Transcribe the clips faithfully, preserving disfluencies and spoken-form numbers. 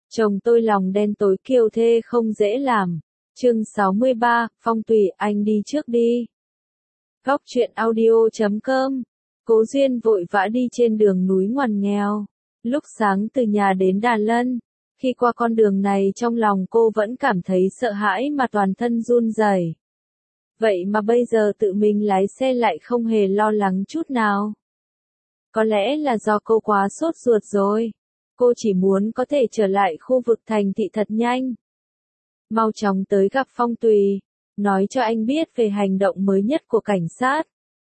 Chồng tôi lòng đen tối kiêu thê không dễ làm. Chương sáu mươi ba, Phong Tùy, anh đi trước đi. Góc truyện audio chấm com. Cố Duyên vội vã đi trên đường núi ngoằn nghèo. Lúc sáng từ nhà đến Đà Lân, khi qua con đường này trong lòng cô vẫn cảm thấy sợ hãi mà toàn thân run rẩy. Vậy mà bây giờ tự mình lái xe lại không hề lo lắng chút nào. Có lẽ là do cô quá sốt ruột rồi. Cô chỉ muốn có thể trở lại khu vực thành thị thật nhanh. Mau chóng tới gặp Phong Tùy, nói cho anh biết về hành động mới nhất của cảnh sát.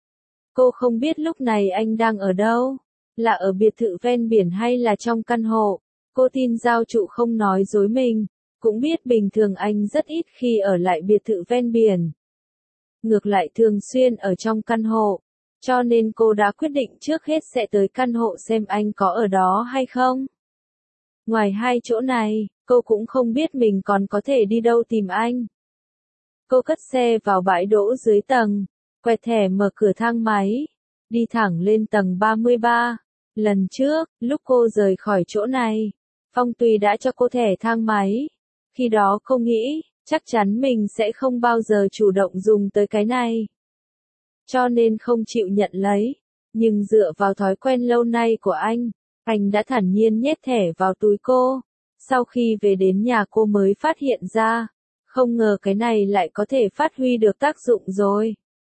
Cô không biết lúc này anh đang ở đâu, là ở biệt thự ven biển hay là trong căn hộ. Cô tin giao trụ không nói dối mình, cũng biết bình thường anh rất ít khi ở lại biệt thự ven biển. Ngược lại thường xuyên ở trong căn hộ, cho nên cô đã quyết định trước hết sẽ tới căn hộ xem anh có ở đó hay không. Ngoài hai chỗ này, cô cũng không biết mình còn có thể đi đâu tìm anh. Cô cất xe vào bãi đỗ dưới tầng, quẹt thẻ mở cửa thang máy, đi thẳng lên tầng ba mươi ba. Lần trước, lúc cô rời khỏi chỗ này, Phong Tùy đã cho cô thẻ thang máy. Khi đó cô nghĩ, chắc chắn mình sẽ không bao giờ chủ động dùng tới cái này. Cho nên không chịu nhận lấy. Nhưng dựa vào thói quen lâu nay của anh, anh đã thản nhiên nhét thẻ vào túi cô. Sau khi về đến nhà cô mới phát hiện ra, không ngờ cái này lại có thể phát huy được tác dụng rồi.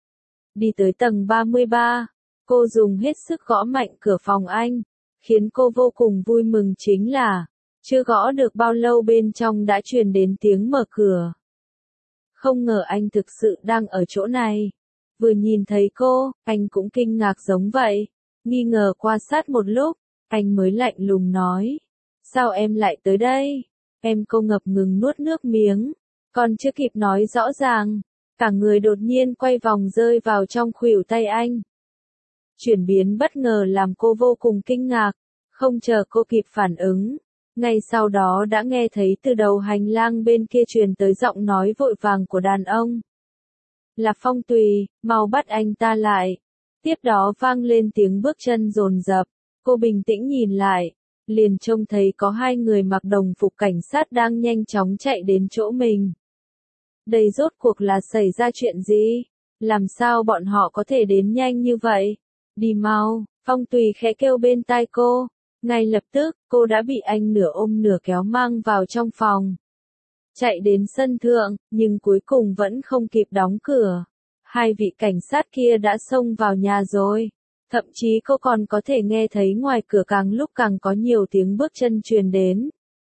Đi tới tầng ba mươi ba, cô dùng hết sức gõ mạnh cửa phòng anh. Khiến cô vô cùng vui mừng chính là, chưa gõ được bao lâu bên trong đã truyền đến tiếng mở cửa. Không ngờ anh thực sự đang ở chỗ này. Vừa nhìn thấy cô, anh cũng kinh ngạc giống vậy. Nghi ngờ quan sát một lúc, anh mới lạnh lùng nói. Sao em lại tới đây? Em cô ngập ngừng nuốt nước miếng. Còn chưa kịp nói rõ ràng, cả người đột nhiên quay vòng rơi vào trong khuỷu tay anh. Chuyển biến bất ngờ làm cô vô cùng kinh ngạc. Không chờ cô kịp phản ứng, ngay sau đó đã nghe thấy từ đầu hành lang bên kia truyền tới giọng nói vội vàng của đàn ông. Là Phong Tùy, mau bắt anh ta lại. Tiếp đó vang lên tiếng bước chân dồn dập. Cô bình tĩnh nhìn lại, liền trông thấy có hai người mặc đồng phục cảnh sát đang nhanh chóng chạy đến chỗ mình. Đây rốt cuộc là xảy ra chuyện gì? Làm sao bọn họ có thể đến nhanh như vậy? Đi mau, Phong Tùy khẽ kêu bên tai cô. Ngay lập tức, cô đã bị anh nửa ôm nửa kéo mang vào trong phòng. Chạy đến sân thượng, nhưng cuối cùng vẫn không kịp đóng cửa. Hai vị cảnh sát kia đã xông vào nhà rồi. Thậm chí cô còn có thể nghe thấy ngoài cửa càng lúc càng có nhiều tiếng bước chân truyền đến.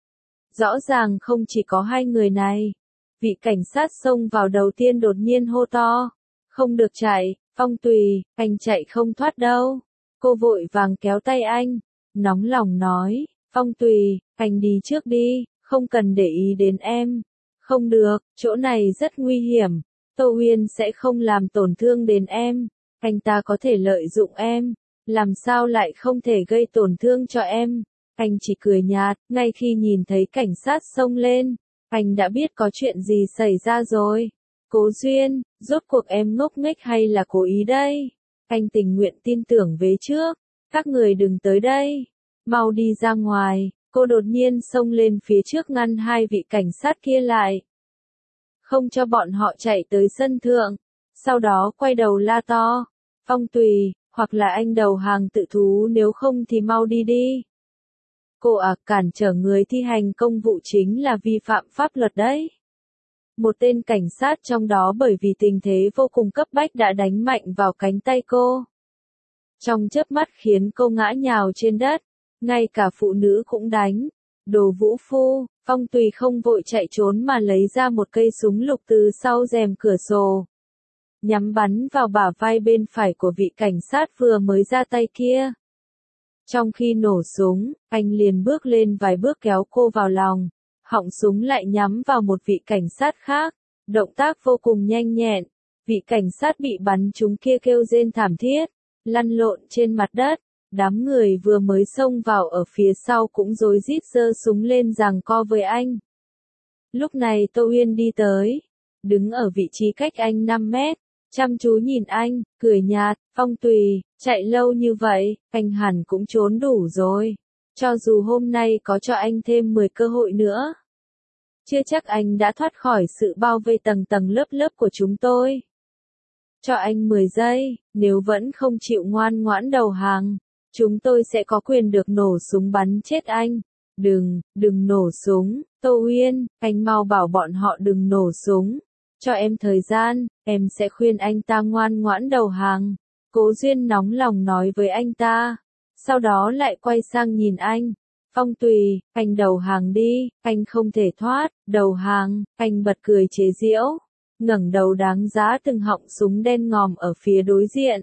Rõ ràng không chỉ có hai người này. Vị cảnh sát xông vào đầu tiên đột nhiên hô to. Không được chạy, Phong Tùy, anh chạy không thoát đâu. Cô vội vàng kéo tay anh, nóng lòng nói, Phong Tùy, anh đi trước đi, không cần để ý đến em. Không được, chỗ này rất nguy hiểm. Tô Huyên sẽ không làm tổn thương đến em. Anh ta có thể lợi dụng em, làm sao lại không thể gây tổn thương cho em. Anh chỉ cười nhạt, ngay khi nhìn thấy cảnh sát xông lên, anh đã biết có chuyện gì xảy ra rồi. Cố Duyên, rốt cuộc em ngốc nghếch hay là cố ý đây? Anh tình nguyện tin tưởng về trước, các người đừng tới đây, mau đi ra ngoài. Cô đột nhiên xông lên phía trước ngăn hai vị cảnh sát kia lại, không cho bọn họ chạy tới sân thượng. Sau đó quay đầu la to, Phong Tùy, hoặc là anh đầu hàng tự thú, nếu không thì mau đi đi. Cô à, cản trở người thi hành công vụ chính là vi phạm pháp luật đấy. Một tên cảnh sát trong đó bởi vì tình thế vô cùng cấp bách đã đánh mạnh vào cánh tay cô. Trong chớp mắt khiến cô ngã nhào trên đất, ngay cả phụ nữ cũng đánh. Đồ vũ phu, Phong Tùy không vội chạy trốn mà lấy ra một cây súng lục từ sau rèm cửa sổ. Nhắm bắn vào bả vai bên phải của vị cảnh sát vừa mới ra tay kia. Trong khi nổ súng, anh liền bước lên vài bước kéo cô vào lòng. Họng súng lại nhắm vào một vị cảnh sát khác. Động tác vô cùng nhanh nhẹn. Vị cảnh sát bị bắn trúng kia kêu rên thảm thiết, lăn lộn trên mặt đất. Đám người vừa mới xông vào ở phía sau cũng rối rít giơ súng lên giằng co với anh. Lúc này Tô Uyên đi tới, đứng ở vị trí cách anh năm mét, chăm chú nhìn anh, cười nhạt, Phong Tùy, chạy lâu như vậy, anh hẳn cũng trốn đủ rồi. Cho dù hôm nay có cho anh thêm mười cơ hội nữa, chưa chắc anh đã thoát khỏi sự bao vây tầng tầng lớp lớp của chúng tôi. Cho anh mười giây, nếu vẫn không chịu ngoan ngoãn đầu hàng, chúng tôi sẽ có quyền được nổ súng bắn chết anh. Đừng, đừng nổ súng, Tô Uyên, anh mau bảo bọn họ đừng nổ súng. Cho em thời gian, em sẽ khuyên anh ta ngoan ngoãn đầu hàng. Cố Duyên nóng lòng nói với anh ta. Sau đó lại quay sang nhìn anh. Phong Tùy, anh đầu hàng đi, anh không thể thoát, đầu hàng, anh bật cười chế giễu. Ngẩng đầu đáng giá từng họng súng đen ngòm ở phía đối diện.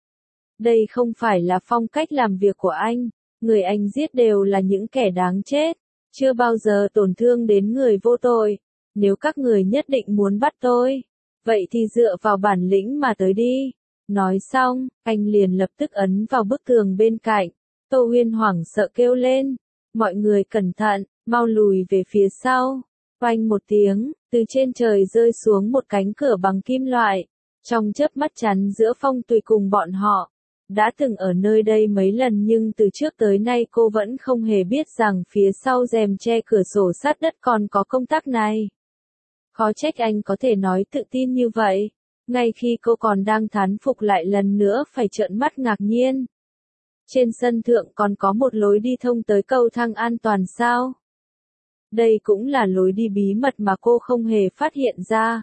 Đây không phải là phong cách làm việc của anh. Người anh giết đều là những kẻ đáng chết. Chưa bao giờ tổn thương đến người vô tội. Nếu các người nhất định muốn bắt tôi, vậy thì dựa vào bản lĩnh mà tới đi. Nói xong, anh liền lập tức ấn vào bức tường bên cạnh. Tô Uyên hoảng sợ kêu lên. Mọi người cẩn thận, mau lùi về phía sau. Oanh một tiếng, từ trên trời rơi xuống một cánh cửa bằng kim loại. Trong chớp mắt chắn giữa Phong Tùy cùng bọn họ. Đã từng ở nơi đây mấy lần nhưng từ trước tới nay cô vẫn không hề biết rằng phía sau rèm che cửa sổ sát đất còn có công tác này. Khó trách anh có thể nói tự tin như vậy. Ngay khi cô còn đang thán phục lại lần nữa phải trợn mắt ngạc nhiên. Trên sân thượng còn có một lối đi thông tới cầu thang an toàn sao? Đây cũng là lối đi bí mật mà cô không hề phát hiện ra.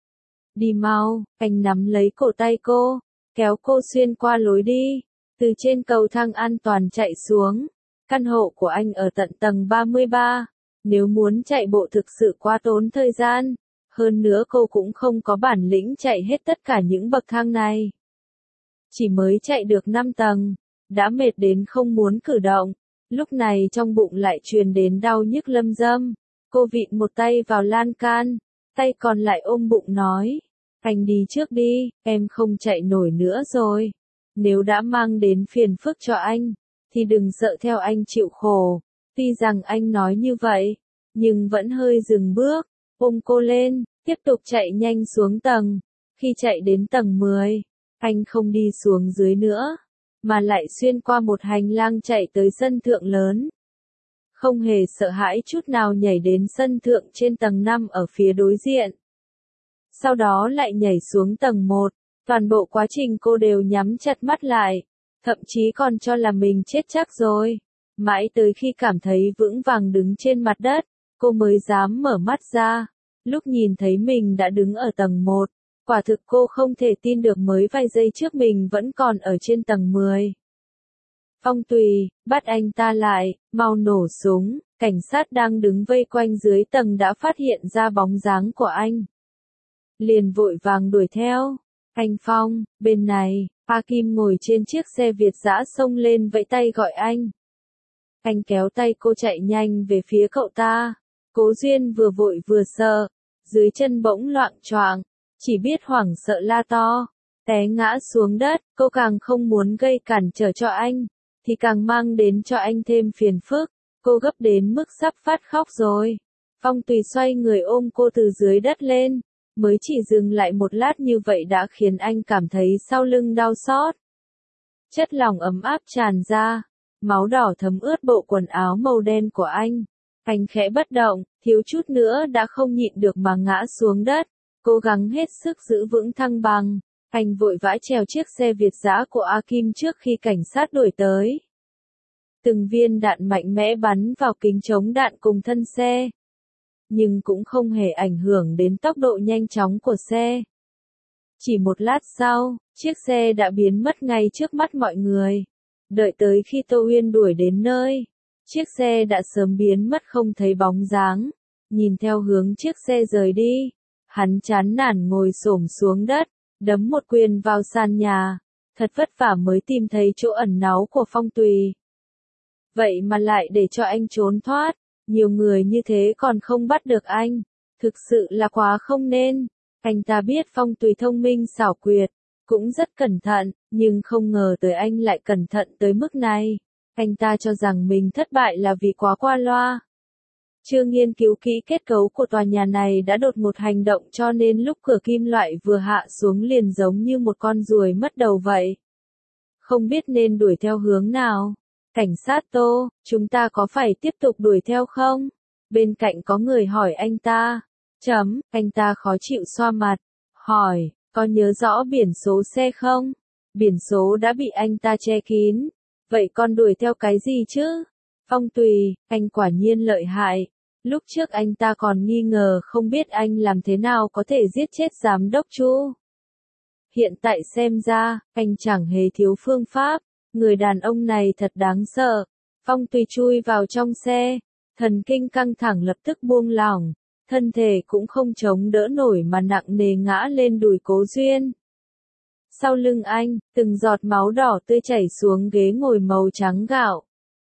Đi mau, anh nắm lấy cổ tay cô, kéo cô xuyên qua lối đi, từ trên cầu thang an toàn chạy xuống. Căn hộ của anh ở tận tầng ba mươi ba, nếu muốn chạy bộ thực sự quá tốn thời gian, hơn nữa cô cũng không có bản lĩnh chạy hết tất cả những bậc thang này. Chỉ mới chạy được năm tầng, đã mệt đến không muốn cử động, lúc này trong bụng lại truyền đến đau nhức lâm dâm. Cô vịn một tay vào lan can, tay còn lại ôm bụng nói. Anh đi trước đi, em không chạy nổi nữa rồi. Nếu đã mang đến phiền phức cho anh, thì đừng sợ theo anh chịu khổ. Tuy rằng anh nói như vậy, nhưng vẫn hơi dừng bước, ôm cô lên, tiếp tục chạy nhanh xuống tầng. Khi chạy đến tầng mười, anh không đi xuống dưới nữa, mà lại xuyên qua một hành lang chạy tới sân thượng lớn. Không hề sợ hãi chút nào nhảy đến sân thượng trên tầng năm ở phía đối diện. Sau đó lại nhảy xuống tầng một, toàn bộ quá trình cô đều nhắm chặt mắt lại, thậm chí còn cho là mình chết chắc rồi. Mãi tới khi cảm thấy vững vàng đứng trên mặt đất, cô mới dám mở mắt ra. Lúc nhìn thấy mình đã đứng ở tầng một, quả thực cô không thể tin được mới vài giây trước mình vẫn còn ở trên tầng mười. Phong Tùy, bắt anh ta lại, mau nổ súng. Cảnh sát đang đứng vây quanh dưới tầng đã phát hiện ra bóng dáng của anh. Liền vội vàng đuổi theo. Anh Phong, bên này, A Kim ngồi trên chiếc xe Việt dã xông lên vẫy tay gọi anh. Anh kéo tay cô chạy nhanh về phía cậu ta. Cố Duyên vừa vội vừa sợ, dưới chân bỗng loạng choạng, chỉ biết hoảng sợ la to, té ngã xuống đất. Cô càng không muốn gây cản trở cho anh, thì càng mang đến cho anh thêm phiền phức. Cô gấp đến mức sắp phát khóc rồi. Phong Tùy xoay người ôm cô từ dưới đất lên, mới chỉ dừng lại một lát như vậy đã khiến anh cảm thấy sau lưng đau xót. Chất lỏng ấm áp tràn ra, máu đỏ thấm ướt bộ quần áo màu đen của anh. Anh khẽ bất động, thiếu chút nữa đã không nhịn được mà ngã xuống đất, cố gắng hết sức giữ vững thăng bằng. Anh vội vã trèo chiếc xe Việt dã của A Kim trước khi cảnh sát đuổi tới. Từng viên đạn mạnh mẽ bắn vào kính chống đạn cùng thân xe, nhưng cũng không hề ảnh hưởng đến tốc độ nhanh chóng của xe. Chỉ một lát sau, chiếc xe đã biến mất ngay trước mắt mọi người. Đợi tới khi Tô Uyên đuổi đến nơi, chiếc xe đã sớm biến mất không thấy bóng dáng. Nhìn theo hướng chiếc xe rời đi, hắn chán nản ngồi xổm xuống đất, đấm một quyền vào sàn nhà. Thật vất vả mới tìm thấy chỗ ẩn náu của Phong Tùy. Vậy mà lại để cho anh trốn thoát, nhiều người như thế còn không bắt được anh. Thực sự là quá không nên. Anh ta biết Phong Tùy thông minh xảo quyệt, cũng rất cẩn thận, nhưng không ngờ tới anh lại cẩn thận tới mức này. Anh ta cho rằng mình thất bại là vì quá qua loa. Chưa nghiên cứu kỹ kết cấu của tòa nhà này đã đột ngột hành động cho nên lúc cửa kim loại vừa hạ xuống liền giống như một con ruồi mất đầu vậy. Không biết nên đuổi theo hướng nào. Cảnh sát Tô, chúng ta có phải tiếp tục đuổi theo không? Bên cạnh có người hỏi anh ta. Chấm, anh ta khó chịu xoa mặt. Hỏi, có nhớ rõ biển số xe không? Biển số đã bị anh ta che kín. Vậy con đuổi theo cái gì chứ? Phong Tùy, anh quả nhiên lợi hại. Lúc trước anh ta còn nghi ngờ không biết anh làm thế nào có thể giết chết giám đốc Chu. Hiện tại xem ra, anh chẳng hề thiếu phương pháp. Người đàn ông này thật đáng sợ. Phong Tùy chui vào trong xe. Thần kinh căng thẳng lập tức buông lỏng. Thân thể cũng không chống đỡ nổi mà nặng nề ngã lên đùi Cố Duyên. Sau lưng anh, từng giọt máu đỏ tươi chảy xuống ghế ngồi màu trắng gạo.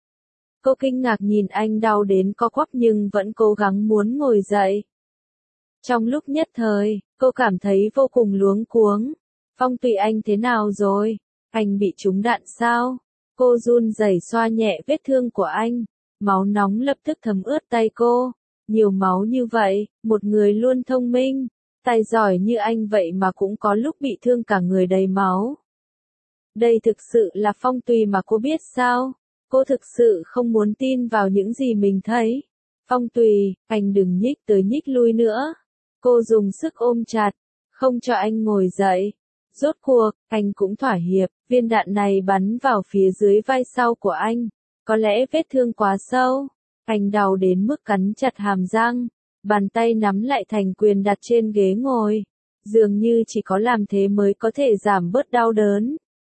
Cô kinh ngạc nhìn anh đau đến co quắp nhưng vẫn cố gắng muốn ngồi dậy. Trong lúc nhất thời, cô cảm thấy vô cùng luống cuống. Phong Tùy anh thế nào rồi? Anh bị trúng đạn sao? Cô run rẩy xoa nhẹ vết thương của anh. Máu nóng lập tức thấm ướt tay cô. Nhiều máu như vậy, một người luôn thông minh, tài giỏi như anh vậy mà cũng có lúc bị thương cả người đầy máu. Đây thực sự là Phong Tùy mà cô biết sao? Cô thực sự không muốn tin vào những gì mình thấy. Phong Tùy, anh đừng nhích tới nhích lui nữa. Cô dùng sức ôm chặt, không cho anh ngồi dậy. Rốt cuộc, anh cũng thỏa hiệp, viên đạn này bắn vào phía dưới vai sau của anh. Có lẽ vết thương quá sâu. Anh đau đến mức cắn chặt hàm răng, bàn tay nắm lại thành quyền đặt trên ghế ngồi. Dường như chỉ có làm thế mới có thể giảm bớt đau đớn.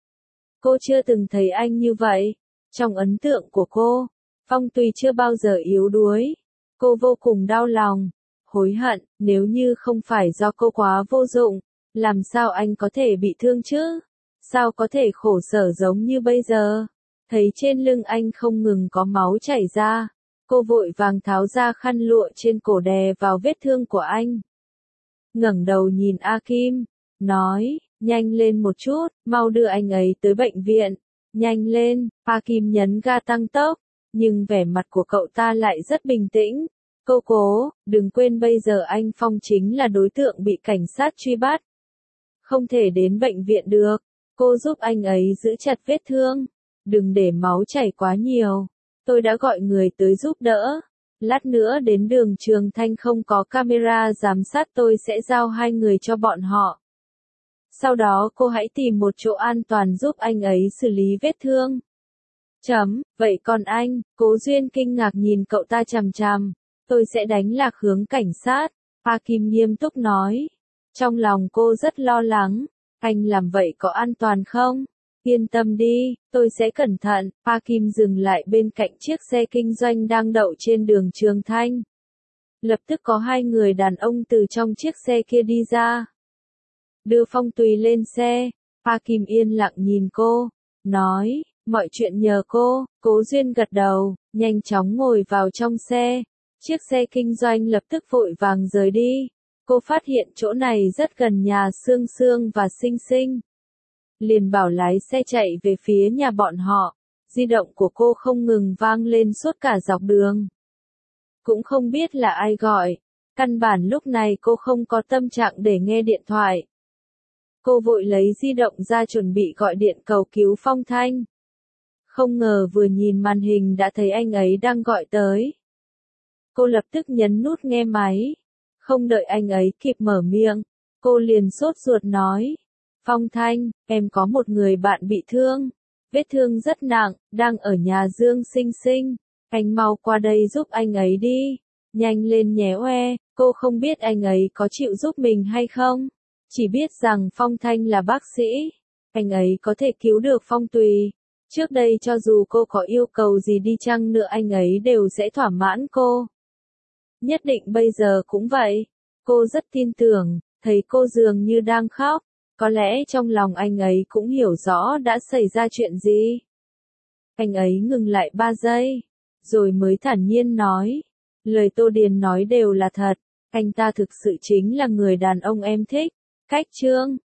Cô chưa từng thấy anh như vậy. Trong ấn tượng của cô, Phong Tùy chưa bao giờ yếu đuối. Cô vô cùng đau lòng, hối hận, nếu như không phải do cô quá vô dụng, làm sao anh có thể bị thương chứ? Sao có thể khổ sở giống như bây giờ? Thấy trên lưng anh không ngừng có máu chảy ra. Cô vội vàng tháo ra khăn lụa trên cổ đè vào vết thương của anh. Ngẩng đầu nhìn A Kim, nói, nhanh lên một chút, mau đưa anh ấy tới bệnh viện. Nhanh lên, A Kim nhấn ga tăng tốc, nhưng vẻ mặt của cậu ta lại rất bình tĩnh. Cô cố, đừng quên bây giờ anh Phong chính là đối tượng bị cảnh sát truy bắt. Không thể đến bệnh viện được, cô giúp anh ấy giữ chặt vết thương. Đừng để máu chảy quá nhiều. Tôi đã gọi người tới giúp đỡ. Lát nữa đến đường Trường Thanh không có camera giám sát tôi sẽ giao hai người cho bọn họ. Sau đó cô hãy tìm một chỗ an toàn giúp anh ấy xử lý vết thương. Chấm, vậy còn anh, Cố Duyên kinh ngạc nhìn cậu ta chằm chằm. Tôi sẽ đánh lạc hướng cảnh sát. A Kim nghiêm túc nói. Trong lòng cô rất lo lắng. Anh làm vậy có an toàn không? Yên tâm đi, tôi sẽ cẩn thận. A Kim dừng lại bên cạnh chiếc xe kinh doanh đang đậu trên đường Trường Thanh. Lập tức có hai người đàn ông từ trong chiếc xe kia đi ra. Đưa Phong Tùy lên xe. A Kim yên lặng nhìn cô, nói, mọi chuyện nhờ cô. Cố Duyên gật đầu, nhanh chóng ngồi vào trong xe. Chiếc xe kinh doanh lập tức vội vàng rời đi. Cô phát hiện chỗ này rất gần nhà Sương Sương và Sinh Sinh. Liền bảo lái xe chạy về phía nhà bọn họ. Di động của cô không ngừng vang lên suốt cả dọc đường. Cũng không biết là ai gọi. Căn bản lúc này cô không có tâm trạng để nghe điện thoại. Cô vội lấy di động ra chuẩn bị gọi điện cầu cứu Phong Thanh. Không ngờ vừa nhìn màn hình đã thấy anh ấy đang gọi tới. Cô lập tức nhấn nút nghe máy. Không đợi anh ấy kịp mở miệng, cô liền sốt ruột nói. Phong Thanh, em có một người bạn bị thương. Vết thương rất nặng, đang ở nhà Dương Sinh Sinh. Anh mau qua đây giúp anh ấy đi. Nhanh lên nhé oe, cô không biết anh ấy có chịu giúp mình hay không. Chỉ biết rằng Phong Thanh là bác sĩ. Anh ấy có thể cứu được Phong Tùy. Trước đây cho dù cô có yêu cầu gì đi chăng nữa anh ấy đều sẽ thỏa mãn cô. Nhất định bây giờ cũng vậy. Cô rất tin tưởng, thấy cô dường như đang khóc. Có lẽ trong lòng anh ấy cũng hiểu rõ đã xảy ra chuyện gì. Anh ấy ngừng lại ba giây, rồi mới thản nhiên nói. Lời Tô Điền nói đều là thật. Anh ta thực sự chính là người đàn ông em thích. Cách Trương,